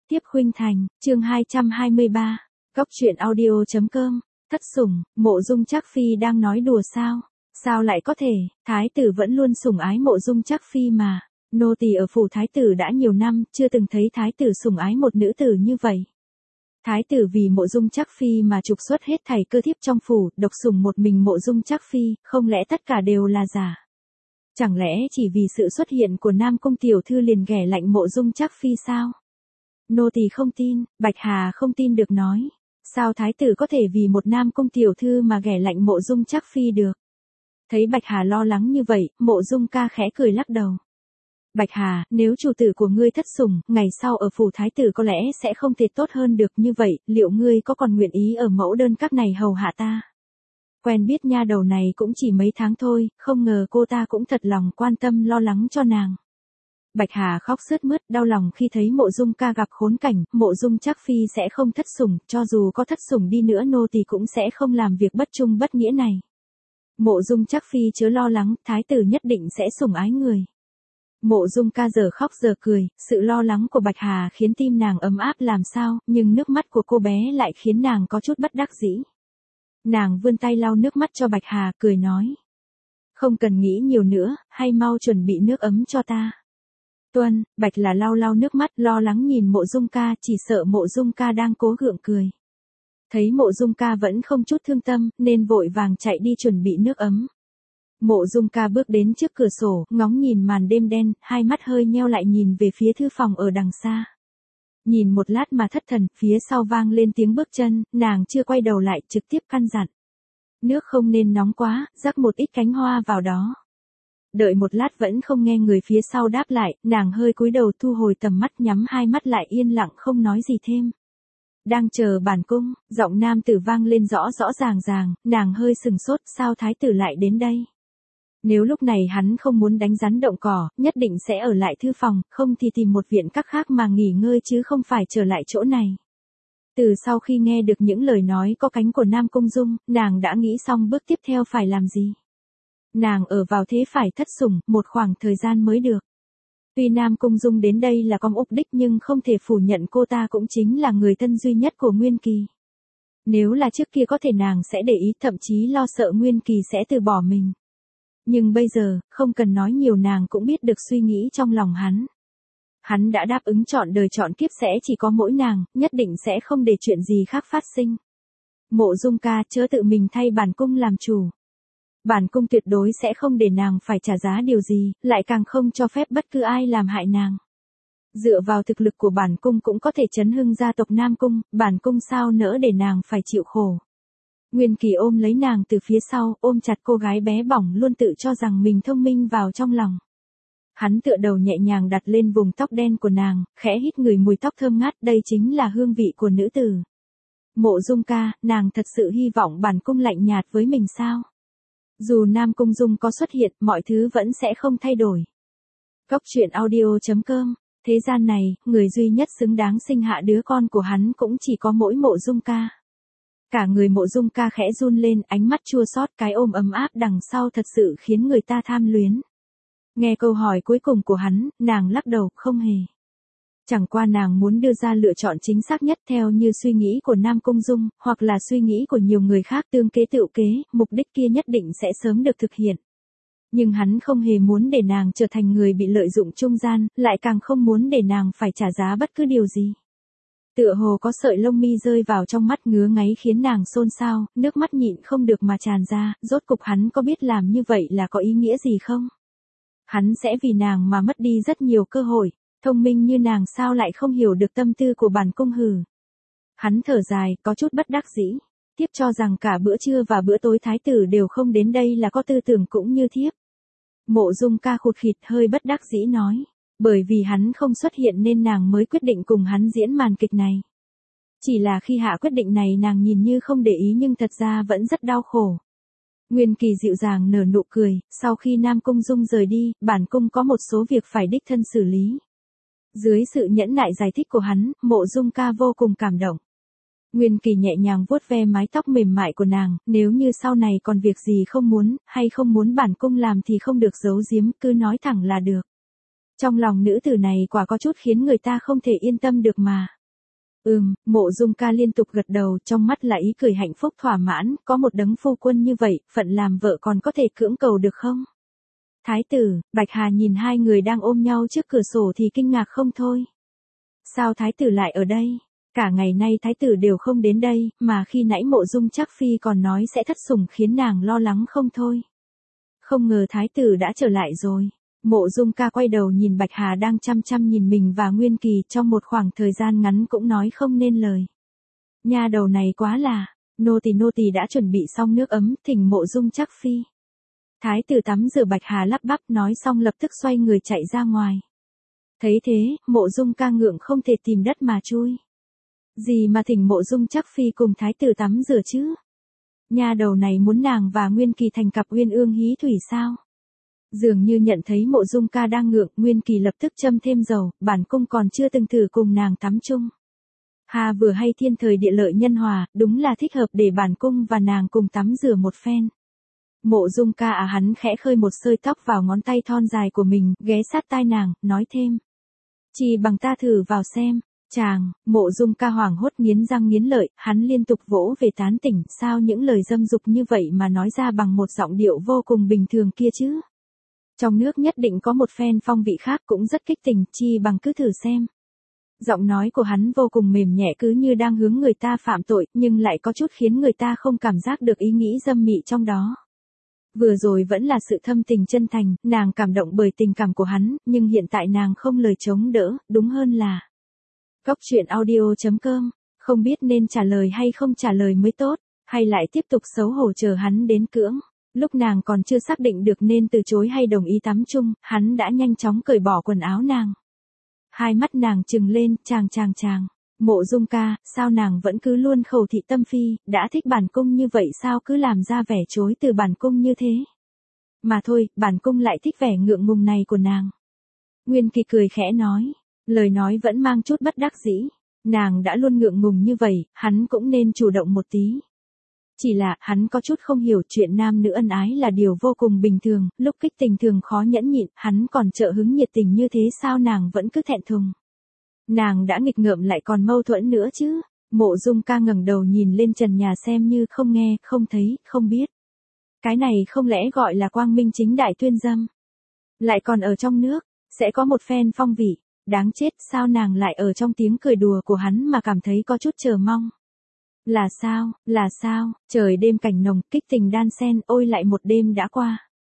Tiếp khuynh thành, chương 223. Góc truyện audio.com. Thất sủng, Mộ Dung Trác Phi đang nói đùa sao? Sao lại có thể, thái tử vẫn luôn sủng ái Mộ Dung Trác Phi mà. Nô tỳ ở phủ thái tử đã nhiều năm, chưa từng thấy thái tử sủng ái một nữ tử như vậy. Thái tử vì Mộ Dung Trác Phi mà trục xuất hết thảy cơ thiếp trong phủ, độc sủng một mình Mộ Dung Trác Phi, không lẽ tất cả đều là giả? Chẳng lẽ chỉ vì sự xuất hiện của Nam Cung tiểu thư liền ghẻ lạnh Mộ Dung Trác Phi sao? Nô tỳ không tin, Bạch Hà không tin được nói. Sao thái tử có thể vì một Nam Cung tiểu thư mà ghẻ lạnh Mộ Dung Trác Phi được? Thấy Bạch Hà lo lắng như vậy, Mộ Dung ca khẽ cười lắc đầu. Bạch Hà, nếu chủ tử của ngươi thất sủng, ngày sau ở phủ thái tử có lẽ sẽ không thể tốt hơn được như vậy, liệu ngươi có còn nguyện ý ở mẫu đơn các này hầu hạ ta? Quen biết nha đầu này cũng chỉ mấy tháng thôi, không ngờ cô ta cũng thật lòng quan tâm lo lắng cho nàng. Bạch Hà khóc sướt mướt, đau lòng khi thấy Mộ Dung ca gặp khốn cảnh, Mộ Dung Trác Phi sẽ không thất sủng, cho dù có thất sủng đi nữa nô tỳ cũng sẽ không làm việc bất trung bất nghĩa này. Mộ Dung Trác Phi chớ lo lắng, thái tử nhất định sẽ sủng ái người. Mộ Dung ca giờ khóc giờ cười, sự lo lắng của Bạch Hà khiến tim nàng ấm áp làm sao, nhưng nước mắt của cô bé lại khiến nàng có chút bất đắc dĩ. Nàng vươn tay lau nước mắt cho Bạch Hà, cười nói. Không cần nghĩ nhiều nữa, hay mau chuẩn bị nước ấm cho ta. Tuân, Bạch là lau nước mắt, lo lắng nhìn Mộ Dung ca, chỉ sợ Mộ Dung ca đang cố gượng cười. Thấy Mộ Dung ca vẫn không chút thương tâm, nên vội vàng chạy đi chuẩn bị nước ấm. Mộ Dung ca bước đến trước cửa sổ, ngóng nhìn màn đêm đen, hai mắt hơi nheo lại nhìn về phía thư phòng ở đằng xa. Nhìn một lát mà thất thần, phía sau vang lên tiếng bước chân, nàng chưa quay đầu lại, trực tiếp căn dặn. Nước không nên nóng quá, rắc một ít cánh hoa vào đó. Đợi một lát vẫn không nghe người phía sau đáp lại, nàng hơi cúi đầu thu hồi tầm mắt, nhắm hai mắt lại yên lặng không nói gì thêm. Đang chờ bản cung, giọng nam tử vang lên rõ ràng, nàng hơi sừng sốt, sao thái tử lại đến đây? Nếu lúc này hắn không muốn đánh rắn động cỏ, nhất định sẽ ở lại thư phòng, không thì tìm một viện các khác mà nghỉ ngơi chứ không phải trở lại chỗ này. Từ sau khi nghe được những lời nói có cánh của Nam Cung Dung, nàng đã nghĩ xong bước tiếp theo phải làm gì. Nàng ở vào thế phải thất sủng, một khoảng thời gian mới được. Tuy Nam Cung Dung đến đây là có mục đích nhưng không thể phủ nhận cô ta cũng chính là người thân duy nhất của Nguyên Kỳ. Nếu là trước kia có thể nàng sẽ để ý, thậm chí lo sợ Nguyên Kỳ sẽ từ bỏ mình. Nhưng bây giờ, không cần nói nhiều, nàng cũng biết được suy nghĩ trong lòng hắn. Hắn đã đáp ứng trọn đời trọn kiếp sẽ chỉ có mỗi nàng, nhất định sẽ không để chuyện gì khác phát sinh. Mộ Dung ca, chớ tự mình thay bản cung làm chủ. Bản cung tuyệt đối sẽ không để nàng phải trả giá điều gì, lại càng không cho phép bất cứ ai làm hại nàng. Dựa vào thực lực của bản cung cũng có thể chấn hưng gia tộc Nam Cung, bản cung sao nỡ để nàng phải chịu khổ. Nguyên Kỳ ôm lấy nàng từ phía sau, ôm chặt cô gái bé bỏng luôn tự cho rằng mình thông minh vào trong lòng. Hắn tựa đầu nhẹ nhàng đặt lên vùng tóc đen của nàng, khẽ hít ngửi mùi tóc thơm ngát, đây chính là hương vị của nữ tử. Mộ Dung ca, nàng thật sự hy vọng bản cung lạnh nhạt với mình sao? Dù Nam Cung Dung có xuất hiện, mọi thứ vẫn sẽ không thay đổi. Góc truyện audio.com. Thế gian này, người duy nhất xứng đáng sinh hạ đứa con của hắn cũng chỉ có mỗi Mộ Dung ca. Cả người Mộ Dung ca khẽ run lên, ánh mắt chua xót, cái ôm ấm áp đằng sau thật sự khiến người ta tham luyến. Nghe câu hỏi cuối cùng của hắn, nàng lắc đầu, không hề. Chẳng qua nàng muốn đưa ra lựa chọn chính xác nhất theo như suy nghĩ của Nam Cung Dung, hoặc là suy nghĩ của nhiều người khác, tương kế tựu kế, mục đích kia nhất định sẽ sớm được thực hiện. Nhưng hắn không hề muốn để nàng trở thành người bị lợi dụng trung gian, lại càng không muốn để nàng phải trả giá bất cứ điều gì. Tựa hồ có sợi lông mi rơi vào trong mắt ngứa ngáy khiến nàng xôn xao, nước mắt nhịn không được mà tràn ra, rốt cục hắn có biết làm như vậy là có ý nghĩa gì không? Hắn sẽ vì nàng mà mất đi rất nhiều cơ hội, thông minh như nàng sao lại không hiểu được tâm tư của bản cung hừ. Hắn thở dài, có chút bất đắc dĩ, thiếp cho rằng cả bữa trưa và bữa tối thái tử đều không đến đây là có tư tưởng cũng như thiếp. Mộ Dung ca khụt khịt hơi bất đắc dĩ nói. Bởi vì hắn không xuất hiện nên nàng mới quyết định cùng hắn diễn màn kịch này. Chỉ là khi hạ quyết định này nàng nhìn như không để ý nhưng thật ra vẫn rất đau khổ. Nguyên Kỳ dịu dàng nở nụ cười, sau khi Nam Cung Dung rời đi, bản cung có một số việc phải đích thân xử lý. Dưới sự nhẫn nại giải thích của hắn, Mộ Dung ca vô cùng cảm động. Nguyên Kỳ nhẹ nhàng vuốt ve mái tóc mềm mại của nàng, nếu như sau này còn việc gì không muốn, hay không muốn bản cung làm thì không được giấu giếm, cứ nói thẳng là được. Trong lòng nữ tử này quả có chút khiến người ta không thể yên tâm được mà. Mộ Dung Ca liên tục gật đầu, trong mắt là ý cười hạnh phúc thỏa mãn, có một đấng phu quân như vậy, phận làm vợ còn có thể cưỡng cầu được không? Thái tử, Bạch Hà nhìn hai người đang ôm nhau trước cửa sổ thì kinh ngạc không thôi. Sao thái tử lại ở đây? Cả ngày nay thái tử đều không đến đây, mà khi nãy Mộ Dung Trác Phi còn nói sẽ thất sủng khiến nàng lo lắng không thôi. Không ngờ thái tử đã trở lại rồi. Mộ Dung Ca quay đầu nhìn Bạch Hà đang chăm chăm nhìn mình và Nguyên Kỳ, trong một khoảng thời gian ngắn cũng nói không nên lời. Nha đầu này quá là, nô tỳ đã chuẩn bị xong nước ấm, thỉnh Mộ Dung Trác Phi. Thái tử tắm rửa, Bạch Hà lắp bắp nói xong lập tức xoay người chạy ra ngoài. Thấy thế, Mộ Dung Ca ngượng không thể tìm đất mà chui. Gì mà thỉnh Mộ Dung Trác Phi cùng thái tử tắm rửa chứ? Nha đầu này muốn nàng và Nguyên Kỳ thành cặp uyên ương hí thủy sao? Dường như nhận thấy Mộ Dung Ca đang ngượng, Nguyên Kỳ lập tức châm thêm dầu, bản cung còn chưa từng thử cùng nàng tắm chung. Hà vừa hay thiên thời địa lợi nhân hòa, đúng là thích hợp để bản cung và nàng cùng tắm rửa một phen. Mộ Dung Ca hắn khẽ khơi một sợi tóc vào ngón tay thon dài của mình, ghé sát tai nàng, nói thêm. Chỉ bằng ta thử vào xem. Chàng, Mộ Dung Ca hoảng hốt nghiến răng nghiến lợi, hắn liên tục vỗ về tán tỉnh, sao những lời dâm dục như vậy mà nói ra bằng một giọng điệu vô cùng bình thường kia chứ. Trong nước nhất định có một phen phong vị khác cũng rất kích tình, chi bằng cứ thử xem. Giọng nói của hắn vô cùng mềm nhẹ, cứ như đang hướng người ta phạm tội, nhưng lại có chút khiến người ta không cảm giác được ý nghĩ dâm mị trong đó. Vừa rồi vẫn là sự thâm tình chân thành, nàng cảm động bởi tình cảm của hắn, nhưng hiện tại nàng không lời chống đỡ, đúng hơn là. Góc truyện audio.com, không biết nên trả lời hay không trả lời mới tốt, hay lại tiếp tục xấu hổ chờ hắn đến cưỡng. Lúc nàng còn chưa xác định được nên từ chối hay đồng ý tắm chung, hắn đã nhanh chóng cởi bỏ quần áo nàng. Hai mắt nàng trừng lên, chàng. Mộ Dung Ca, sao nàng vẫn cứ luôn khẩu thị tâm phi, đã thích bản cung như vậy sao cứ làm ra vẻ chối từ bản cung như thế. Mà thôi, bản cung lại thích vẻ ngượng ngùng này của nàng. Nguyên Kỳ cười khẽ nói, lời nói vẫn mang chút bất đắc dĩ. Nàng đã luôn ngượng ngùng như vậy, hắn cũng nên chủ động một tí. Chỉ là, hắn có chút không hiểu chuyện nam nữ ân ái là điều vô cùng bình thường, lúc kích tình thường khó nhẫn nhịn, hắn còn trợ hứng nhiệt tình như thế sao nàng vẫn cứ thẹn thùng. Nàng đã nghịch ngợm lại còn mâu thuẫn nữa chứ. Mộ Dung Ca ngẩng đầu nhìn lên trần nhà xem như không nghe, không thấy, không biết. Cái này không lẽ gọi là quang minh chính đại tuyên dâm? Lại còn ở trong nước, sẽ có một phen phong vị, đáng chết, sao nàng lại ở trong tiếng cười đùa của hắn mà cảm thấy có chút chờ mong. Là sao, trời đêm cảnh nồng, kích tình đan xen, ôi lại một đêm đã qua.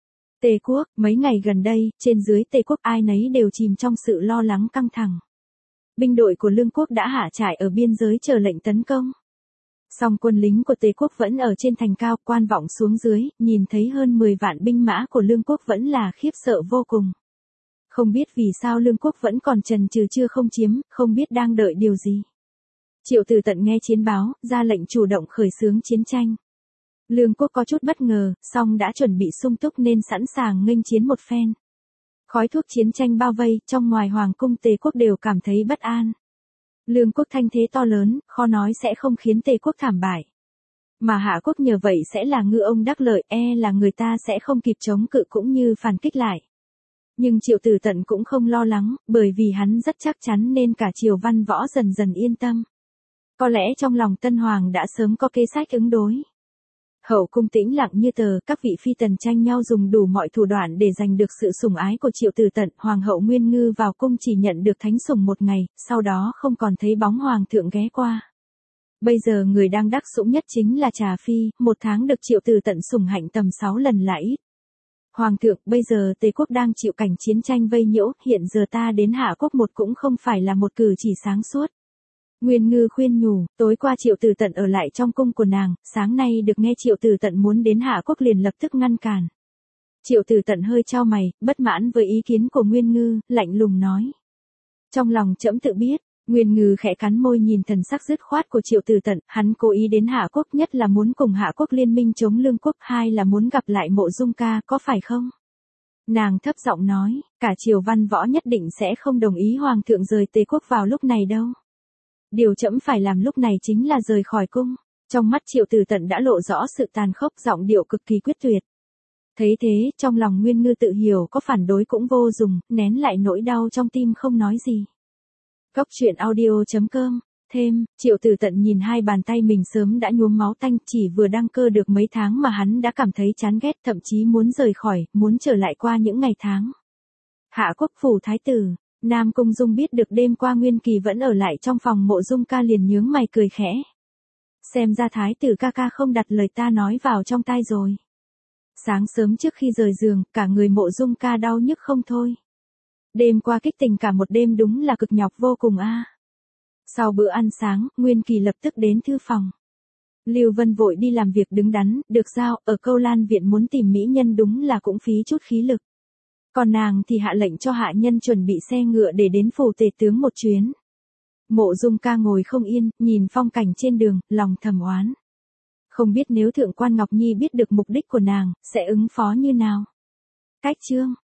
Tề quốc, mấy ngày gần đây, trên dưới Tề quốc ai nấy đều chìm trong sự lo lắng căng thẳng. Binh đội của Lương quốc đã hạ trại ở biên giới chờ lệnh tấn công. Song quân lính của Tề quốc vẫn ở trên thành cao, quan vọng xuống dưới, nhìn thấy hơn 10 vạn binh mã của Lương quốc vẫn là khiếp sợ vô cùng. Không biết vì sao Lương quốc vẫn còn chần chừ chưa không chiếm, không biết đang đợi điều gì. Triệu Tử Tận nghe chiến báo, ra lệnh chủ động khởi xướng chiến tranh. Lương quốc có chút bất ngờ, song đã chuẩn bị sung túc nên sẵn sàng nghênh chiến một phen. Khói thuốc chiến tranh bao vây, trong ngoài hoàng cung Tề quốc đều cảm thấy bất an. Lương quốc thanh thế to lớn, khó nói sẽ không khiến Tề quốc thảm bại. Mà Hạ quốc nhờ vậy sẽ là ngư ông đắc lợi, là người ta sẽ không kịp chống cự cũng như phản kích lại. Nhưng Triệu Tử Tận cũng không lo lắng, bởi vì hắn rất chắc chắn nên cả triều văn võ dần dần yên tâm. Có lẽ trong lòng Tân Hoàng đã sớm có kế sách ứng đối. Hậu cung tĩnh lặng như tờ, các vị phi tần tranh nhau dùng đủ mọi thủ đoạn để giành được sự sủng ái của Triệu Tử Tận. Hoàng hậu Nguyên Ngư vào cung chỉ nhận được thánh sủng một ngày, sau đó không còn thấy bóng hoàng thượng ghé qua. Bây giờ người đang đắc sủng nhất chính là Trà Phi, một tháng được Triệu Tử Tận sủng hạnh tầm 6 lần là ít. Hoàng thượng, bây giờ Tề quốc đang chịu cảnh chiến tranh vây nhiễu, hiện giờ ta đến Hạ quốc một cũng không phải là một cử chỉ sáng suốt. Nguyên Ngư khuyên nhủ, tối qua Triệu Tử Tận ở lại trong cung của nàng, sáng nay được nghe Triệu Tử Tận muốn đến Hạ quốc liền lập tức ngăn cản. Triệu Tử Tận hơi chau mày, bất mãn với ý kiến của Nguyên Ngư, lạnh lùng nói. Trong lòng trẫm tự biết. Nguyên Ngư khẽ cắn môi nhìn thần sắc dứt khoát của Triệu Tử Tận, hắn cố ý đến Hạ quốc, nhất là muốn cùng Hạ quốc liên minh chống Lương quốc, hai là muốn gặp lại Mộ Dung Ca, có phải không? Nàng thấp giọng nói, cả triều văn võ nhất định sẽ không đồng ý hoàng thượng rời Tề quốc vào lúc này đâu. Điều trẫm phải làm lúc này chính là rời khỏi cung. Trong mắt Triệu Tử Tận đã lộ rõ sự tàn khốc, giọng điệu cực kỳ quyết tuyệt. Thấy thế, trong lòng Nguyên Ngư tự hiểu có phản đối cũng vô dụng, nén lại nỗi đau trong tim không nói gì. Góc truyện audio.com Thêm, Triệu Tử Tận nhìn hai bàn tay mình sớm đã nhuốm máu tanh, chỉ vừa đăng cơ được mấy tháng mà hắn đã cảm thấy chán ghét, thậm chí muốn rời khỏi, muốn trở lại qua những ngày tháng. Hạ Quốc phủ thái tử, Nam Cung Dung biết được đêm qua Nguyên Kỳ vẫn ở lại trong phòng Mộ Dung ca liền nhướng mày cười khẽ. Xem ra thái tử ca ca không đặt lời ta nói vào trong tai rồi. Sáng sớm trước khi rời giường, cả người Mộ Dung ca đau nhức không thôi. Đêm qua kích tình cả một đêm đúng là cực nhọc vô cùng a. Sau bữa ăn sáng, Nguyên Kỳ lập tức đến thư phòng. Lưu Vân vội đi làm việc đứng đắn, được giao, ở Câu Lan viện muốn tìm mỹ nhân đúng là cũng phí chút khí lực. Còn nàng thì hạ lệnh cho hạ nhân chuẩn bị xe ngựa để đến phủ tể tướng một chuyến. Mộ Dung ca ngồi không yên, nhìn phong cảnh trên đường, lòng thầm oán. Không biết nếu Thượng quan Ngọc Nhi biết được mục đích của nàng, sẽ ứng phó như nào. Cách chương